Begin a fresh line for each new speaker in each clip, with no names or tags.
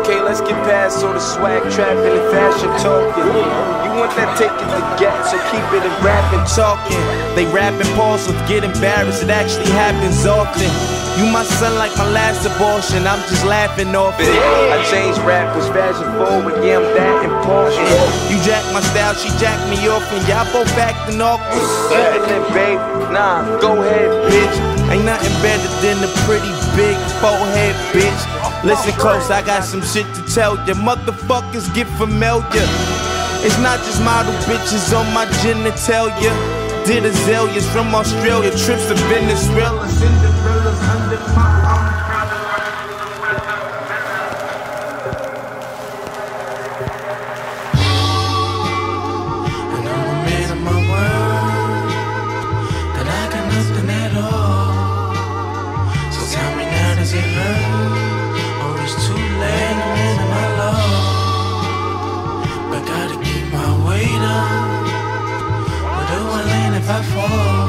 Okay, let's get past all the swag trapping and fashion talking. You want that taking the get, so keep it in rapping talking. They rapping pause with get embarrassed, it actually happens often. You my son like my last abortion, I'm just laughing off it. I changed rap, was fashion forward, yeah I'm that important. You jack my style, she jacked me off, and y'all both acting awkward. Then babe, nah, go ahead bitch. Ain't nothing better than a pretty big forehead bitch. Listen close, I got some shit to tell ya. Motherfuckers get familiar. It's not just model bitches on my genitalia. Did azaleas from Australia, trips to Venezuela, Cinderella's under my umbrella.
And I'm a man of my word, and I got nothing at all. So tell me now, does it hurt? Or it's too late, I'm a man of my law. But gotta keep my weight up. Where do I land if I fall?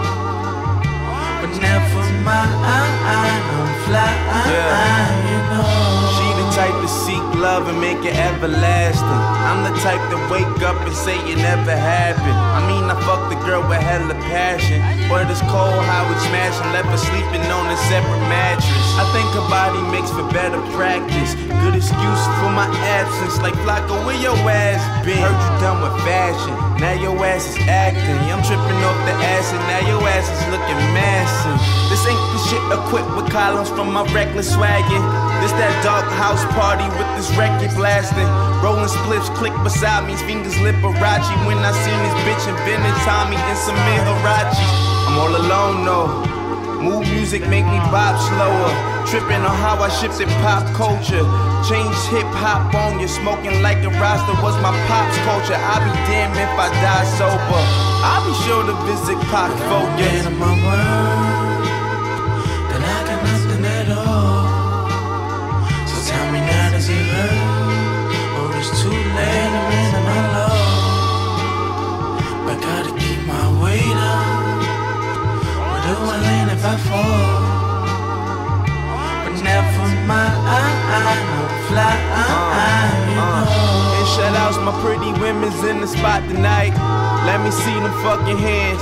But never mind, I'm fly, you know.
She the type to seek love and make it everlasting. I'm the type to wake up and say it never happened. I mean, I fucked the girl with hella passion. But it's cold how we smashing, left her sleeping on a separate mattress. I think her body makes for better practice. Good excuse for my absence, like Flocko, where your ass been? Heard you done with fashion, now your ass is acting. I'm tripping off the acid, now your ass is looking massive. This ain't the shit equipped with columns from my reckless swaggin'. This that dark house party with this record blasting. Rolling spliffs, click beside me, fingers Liberace. When I seen this bitch in vintage Tommy and some Hirachi. I'm all alone though. Mood music make me bop slower. Tripping on how I shifted pop culture. Change hip hop on you, smoking like a Rasta was my pop's culture. I'll be damned if I die sober. I'll be sure to visit Pop Focus.
My word, then I got nothing at all. So tell me now, does it hurt? Or it's too late, I'm in my law. But gotta keep my weight up. Where do I land if I fall? But never mind, I'm fly, you know.
And shout outs my pretty women's in the spot tonight. Let me see them fucking hands.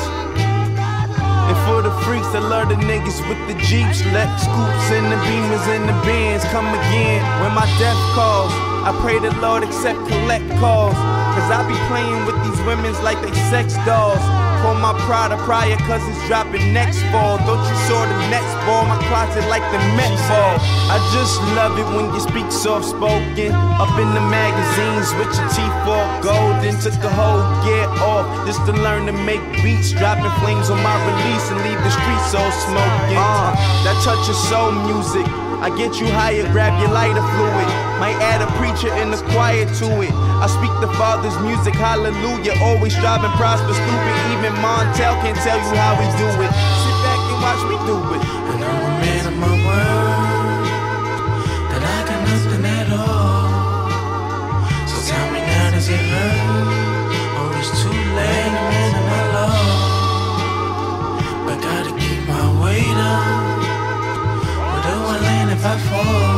And for the freaks that love the niggas with the Jeeps, let scoops and the Beamers and the Benz come again. When my death calls, I pray the Lord accept collect calls. Cause I be playing with these women's like they sex dolls. Call my Prada prior cause it's dropping next fall. Don't you saw the next ball? My closet like the Met ball. I just love it when you speak soft spoken. Up in the magazines with your teeth all golden. Took the whole year off just to learn to make beats. Dropping flames on my release and leave the streets all smoking. That touch of soul music. I get you higher, grab your lighter fluid. Might add a preacher in the choir to it. I speak the Father's music, hallelujah. Always striving, prosper, stupid. Even Montel can't tell you how we do it. Sit back and watch me do it.
And I'm a man of my word, that I got nothing at all. So tell me now, does it hurt? Or it's too late, I'm in my law. But gotta keep my weight up. Where do I land if I fall?